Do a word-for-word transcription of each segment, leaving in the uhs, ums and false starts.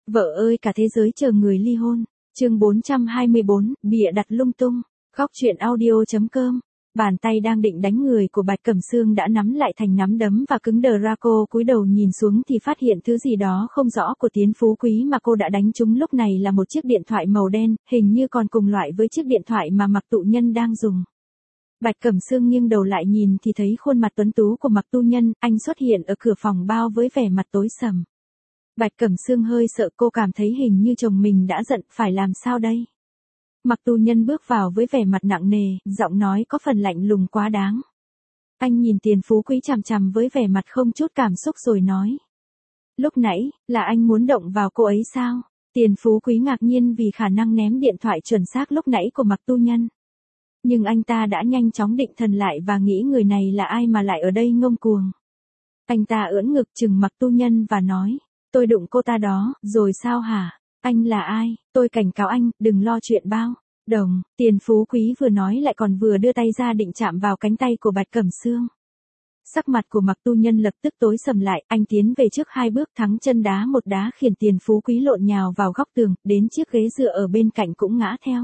Vợ ơi cả thế giới chờ người ly hôn. Chương bốn trăm hai mươi bốn, bịa đặt lung tung. Góc truyện audio chấm com. Bàn tay đang định đánh người của Bạch Cẩm Sương đã nắm lại thành nắm đấm và cứng đờ ra. Cô cúi đầu nhìn xuống thì phát hiện thứ gì đó không rõ của Tiến Phú Quý mà cô đã đánh trúng lúc này là một chiếc điện thoại màu đen, hình như còn cùng loại với chiếc điện thoại mà Mạc Tụ Nhân đang dùng. Bạch Cẩm Sương nghiêng đầu lại nhìn thì thấy khuôn mặt tuấn tú của Mạc Tu Nhân, anh xuất hiện ở cửa phòng bao với vẻ mặt tối sầm. Bạch Cẩm Sương hơi sợ, cô cảm thấy hình như chồng mình đã giận, phải làm sao đây? Mạc Tu Nhân bước vào với vẻ mặt nặng nề, giọng nói có phần lạnh lùng quá đáng. Anh nhìn Tiền Phú Quý chằm chằm với vẻ mặt không chút cảm xúc rồi nói. Lúc nãy, là anh muốn động vào cô ấy sao? Tiền Phú Quý ngạc nhiên vì khả năng ném điện thoại chuẩn xác lúc nãy của Mạc Tu Nhân. Nhưng anh ta đã nhanh chóng định thần lại và nghĩ người này là ai mà lại ở đây ngông cuồng. Anh ta ưỡn ngực trừng Mạc Tu Nhân và nói. Tôi đụng cô ta đó, rồi sao hả? Anh là ai? Tôi cảnh cáo anh, đừng lo chuyện bao. Đồng, Tiền Phú Quý vừa nói lại còn vừa đưa tay ra định chạm vào cánh tay của Bạch Cẩm Sương. Sắc mặt của Mạc Tu Nhân lập tức tối sầm lại, anh tiến về trước hai bước thắng chân đá một đá khiến Tiền Phú Quý lộn nhào vào góc tường, đến chiếc ghế dựa ở bên cạnh cũng ngã theo.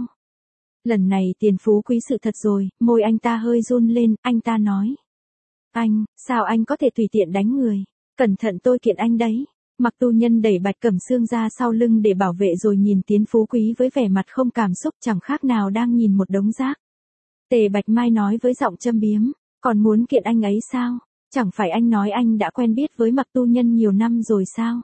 Lần này Tiền Phú Quý sự thật rồi, môi anh ta hơi run lên, anh ta nói. Anh, sao anh có thể tùy tiện đánh người? Cẩn thận tôi kiện anh đấy. Mạc Tu Nhân đẩy Bạch Cẩm Sương ra sau lưng để bảo vệ rồi nhìn Tiến Phú Quý với vẻ mặt không cảm xúc, chẳng khác nào đang nhìn một đống rác. Tề Bạch Mai nói với giọng châm biếm, còn muốn kiện anh ấy sao? Chẳng phải anh nói anh đã quen biết với Mạc Tu Nhân nhiều năm rồi sao?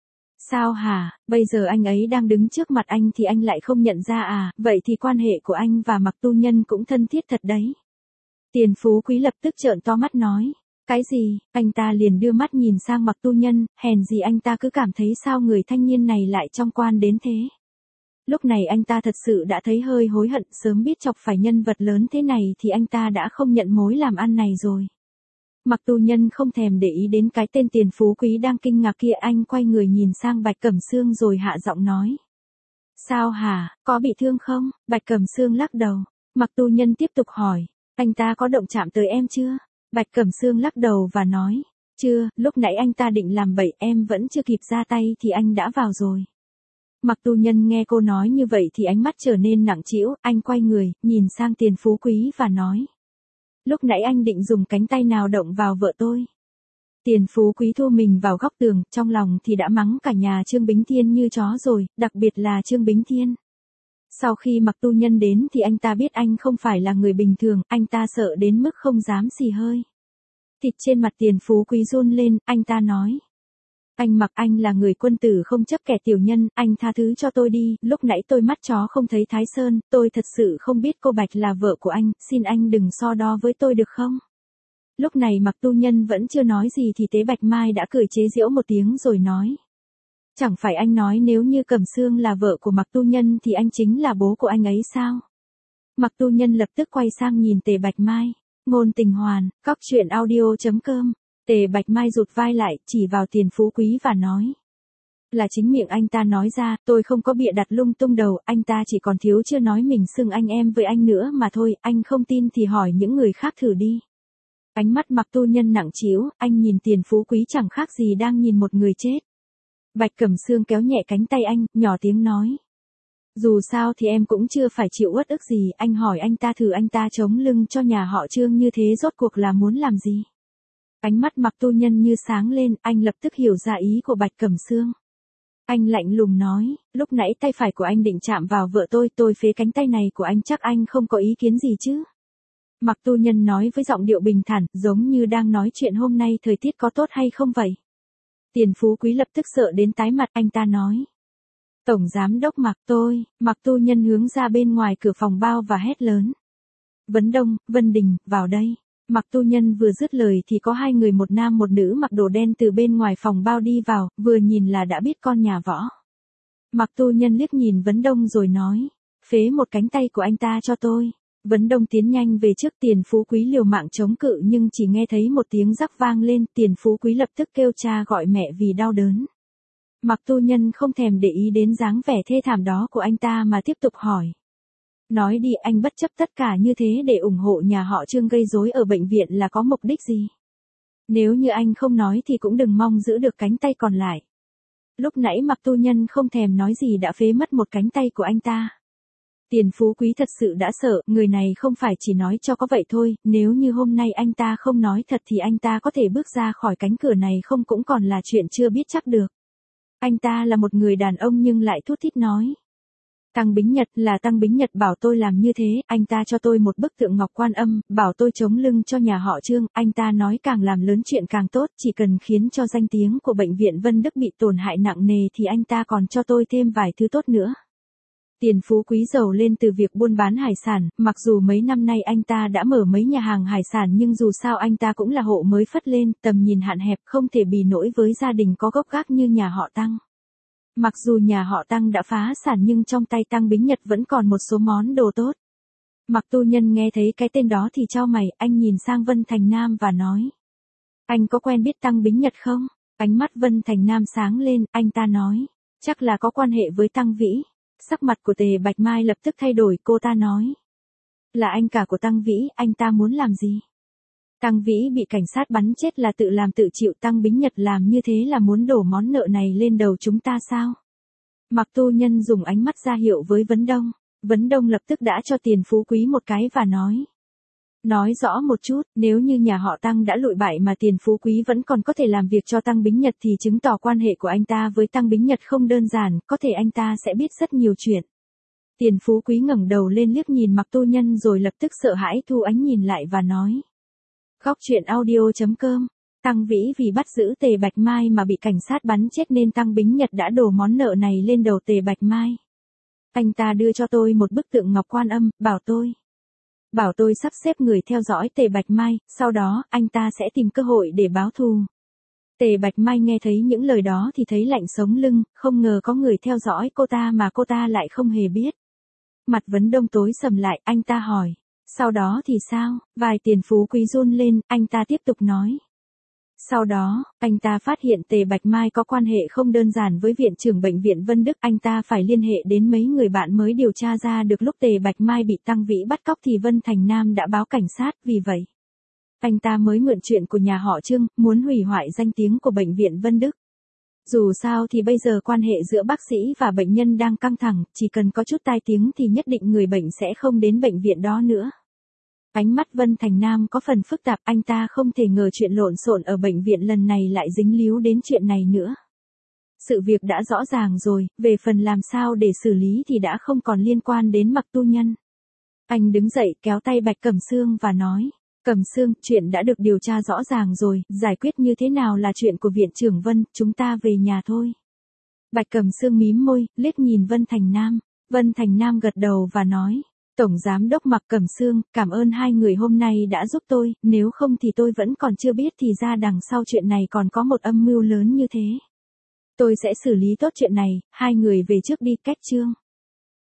Sao hả, bây giờ anh ấy đang đứng trước mặt anh thì anh lại không nhận ra à, vậy thì quan hệ của anh và Mạc Tu Nhân cũng thân thiết thật đấy. Tiền Phú Quý lập tức trợn to mắt nói. Cái gì? Anh ta liền đưa mắt nhìn sang Mạc Tu Nhân, hèn gì anh ta cứ cảm thấy sao người thanh niên này lại trong quan đến thế. Lúc này anh ta thật sự đã thấy hơi hối hận, sớm biết chọc phải nhân vật lớn thế này thì anh ta đã không nhận mối làm ăn này rồi. Mạc Tu Nhân không thèm để ý đến cái tên Tiền Phú Quý đang kinh ngạc kia, anh quay người nhìn sang Bạch Cẩm Sương rồi hạ giọng nói. Sao hả, có bị thương không? Bạch Cẩm Sương lắc đầu. Mạc Tu Nhân tiếp tục hỏi, anh ta có động chạm tới em chưa? Bạch Cẩm Sương lắc đầu và nói, chưa, lúc nãy anh ta định làm bậy, em vẫn chưa kịp ra tay thì anh đã vào rồi. Mạc Tu Nhân nghe cô nói như vậy thì ánh mắt trở nên nặng trĩu, anh quay người, nhìn sang Tiền Phú Quý và nói. Lúc nãy anh định dùng cánh tay nào động vào vợ tôi? Tiền Phú Quý thu mình vào góc tường, trong lòng thì đã mắng cả nhà Trương Bính Thiên như chó rồi, đặc biệt là Trương Bính Thiên. Sau khi Mạc Tu Nhân đến thì anh ta biết anh không phải là người bình thường, anh ta sợ đến mức không dám xì hơi. Thịt trên mặt Tiền Phú Quý run lên, anh ta nói. Anh Mạc, anh là người quân tử không chấp kẻ tiểu nhân, anh tha thứ cho tôi đi, lúc nãy tôi mắt chó không thấy Thái Sơn, tôi thật sự không biết cô Bạch là vợ của anh, xin anh đừng so đo với tôi được không? Lúc này Mạc Tu Nhân vẫn chưa nói gì thì Tế Bạch Mai đã cười chế giễu một tiếng rồi nói. Chẳng phải anh nói nếu như Cẩm Sương là vợ của Mạc Tu Nhân thì anh chính là bố của anh ấy sao? Mạc Tu Nhân lập tức quay sang nhìn Tề Bạch Mai. Ngôn tình hoàn, góc truyện audio chấm com. Tề Bạch Mai rụt vai lại, chỉ vào Tiền Phú Quý và nói. Là chính miệng anh ta nói ra, tôi không có bịa đặt lung tung đầu, anh ta chỉ còn thiếu chưa nói mình xưng anh em với anh nữa mà thôi, anh không tin thì hỏi những người khác thử đi. Ánh mắt Mạc Tu Nhân nặng trĩu, anh nhìn Tiền Phú Quý chẳng khác gì đang nhìn một người chết. Bạch Cẩm Sương kéo nhẹ cánh tay anh, nhỏ tiếng nói. Dù sao thì em cũng chưa phải chịu uất ức gì, anh hỏi anh ta thử anh ta chống lưng cho nhà họ Trương như thế rốt cuộc là muốn làm gì? Ánh mắt Mạc Tu Nhân như sáng lên, anh lập tức hiểu ra ý của Bạch Cẩm Sương. Anh lạnh lùng nói, lúc nãy tay phải của anh định chạm vào vợ tôi, tôi phế cánh tay này của anh chắc anh không có ý kiến gì chứ? Mạc Tu Nhân nói với giọng điệu bình thản, giống như đang nói chuyện hôm nay thời tiết có tốt hay không vậy? Tiền Phú Quý lập tức sợ đến tái mặt, anh ta nói. Tổng giám đốc Mạc tôi, Mạc Tu Nhân hướng ra bên ngoài cửa phòng bao và hét lớn. Vấn Đông, Vân Đình, vào đây. Mạc Tu Nhân vừa dứt lời thì có hai người một nam một nữ mặc đồ đen từ bên ngoài phòng bao đi vào, vừa nhìn là đã biết con nhà võ. Mạc Tu Nhân liếc nhìn Vấn Đông rồi nói, phế một cánh tay của anh ta cho tôi. Vấn Đông tiến nhanh về trước, Tiền Phú Quý liều mạng chống cự nhưng chỉ nghe thấy một tiếng rắc vang lên, Tiền Phú Quý lập tức kêu cha gọi mẹ vì đau đớn. Mạc Tu Nhân không thèm để ý đến dáng vẻ thê thảm đó của anh ta mà tiếp tục hỏi. Nói đi, anh bất chấp tất cả như thế để ủng hộ nhà họ Trương gây rối ở bệnh viện là có mục đích gì? Nếu như anh không nói thì cũng đừng mong giữ được cánh tay còn lại. Lúc nãy Mặc Tu Nhân không thèm nói gì đã phế mất một cánh tay của anh ta. Tiền Phú Quý thật sự đã sợ, người này không phải chỉ nói cho có vậy thôi, nếu như hôm nay anh ta không nói thật thì anh ta có thể bước ra khỏi cánh cửa này không cũng còn là chuyện chưa biết chắc được. Anh ta là một người đàn ông nhưng lại thút thít nói. Tăng Bính Nhật là Tăng Bính Nhật bảo tôi làm như thế, anh ta cho tôi một bức tượng ngọc Quan Âm, bảo tôi chống lưng cho nhà họ Trương, anh ta nói càng làm lớn chuyện càng tốt, chỉ cần khiến cho danh tiếng của bệnh viện Vân Đức bị tổn hại nặng nề thì anh ta còn cho tôi thêm vài thứ tốt nữa. Tiền Phú Quý giàu lên từ việc buôn bán hải sản, mặc dù mấy năm nay anh ta đã mở mấy nhà hàng hải sản nhưng dù sao anh ta cũng là hộ mới phất lên, tầm nhìn hạn hẹp không thể bì nổi với gia đình có gốc gác như nhà họ Tăng. Mặc dù nhà họ Tăng đã phá sản nhưng trong tay Tăng Bính Nhật vẫn còn một số món đồ tốt. Mặc Tu Nhân nghe thấy cái tên đó thì chau mày, anh nhìn sang Vân Thành Nam và nói. Anh có quen biết Tăng Bính Nhật không? Ánh mắt Vân Thành Nam sáng lên, anh ta nói. Chắc là có quan hệ với Tăng Vĩ. Sắc mặt của Tề Bạch Mai lập tức thay đổi, cô ta nói. Là anh cả của Tăng Vĩ, anh ta muốn làm gì? Tăng Vĩ bị cảnh sát bắn chết là tự làm tự chịu, Tăng Bính Nhật làm như thế là muốn đổ món nợ này lên đầu chúng ta sao? Mặc Tu Nhân dùng ánh mắt ra hiệu với Vấn Đông. Vấn Đông lập tức đã cho Tiền Phú Quý một cái và nói. Nói rõ một chút, nếu như nhà họ Tăng đã lụi bại mà Tiền Phú Quý vẫn còn có thể làm việc cho Tăng Bính Nhật thì chứng tỏ quan hệ của anh ta với Tăng Bính Nhật không đơn giản, có thể anh ta sẽ biết rất nhiều chuyện. Tiền Phú Quý ngẩng đầu lên liếc nhìn Mặc Tu Nhân rồi lập tức sợ hãi thu ánh nhìn lại và nói. Góc truyện audio chấm com. Tăng Vĩ vì bắt giữ Tề Bạch Mai mà bị cảnh sát bắn chết nên Tăng Bính Nhật đã đổ món nợ này lên đầu Tề Bạch Mai. Anh ta đưa cho tôi một bức tượng ngọc Quan Âm, bảo tôi. Bảo tôi sắp xếp người theo dõi Tề Bạch Mai, sau đó anh ta sẽ tìm cơ hội để báo thù. Tề Bạch Mai nghe thấy những lời đó thì thấy lạnh sống lưng, không ngờ có người theo dõi cô ta mà cô ta lại không hề biết. Mặt Vấn Đông tối sầm lại, anh ta hỏi. Sau đó thì sao? Vài Tiền Phú Quý run lên, anh ta tiếp tục nói. Sau đó, anh ta phát hiện Tề Bạch Mai có quan hệ không đơn giản với viện trưởng bệnh viện Vân Đức. Anh ta phải liên hệ đến mấy người bạn mới điều tra ra được lúc Tề Bạch Mai bị Tăng Vĩ bắt cóc thì Vân Thành Nam đã báo cảnh sát, vì vậy. Anh ta mới mượn chuyện của nhà họ Trương, muốn hủy hoại danh tiếng của bệnh viện Vân Đức. Dù sao thì bây giờ quan hệ giữa bác sĩ và bệnh nhân đang căng thẳng, chỉ cần có chút tai tiếng thì nhất định người bệnh sẽ không đến bệnh viện đó nữa. Ánh mắt Vân Thành Nam có phần phức tạp, anh ta không thể ngờ chuyện lộn xộn ở bệnh viện lần này lại dính líu đến chuyện này nữa. Sự việc đã rõ ràng rồi, về phần làm sao để xử lý thì đã không còn liên quan đến Mặc Tu Nhân. Anh đứng dậy kéo tay Bạch Cẩm Sương và nói, Cẩm Sương, chuyện đã được điều tra rõ ràng rồi, giải quyết như thế nào là chuyện của viện trưởng Vân, chúng ta về nhà thôi. Bạch Cẩm Sương mím môi, liếc nhìn Vân Thành Nam. Vân Thành Nam gật đầu và nói. Tổng Giám đốc Mặc Cẩm Sương, cảm ơn hai người hôm nay đã giúp tôi, nếu không thì tôi vẫn còn chưa biết thì ra đằng sau chuyện này còn có một âm mưu lớn như thế. Tôi sẽ xử lý tốt chuyện này, hai người về trước đi, Cách Trương.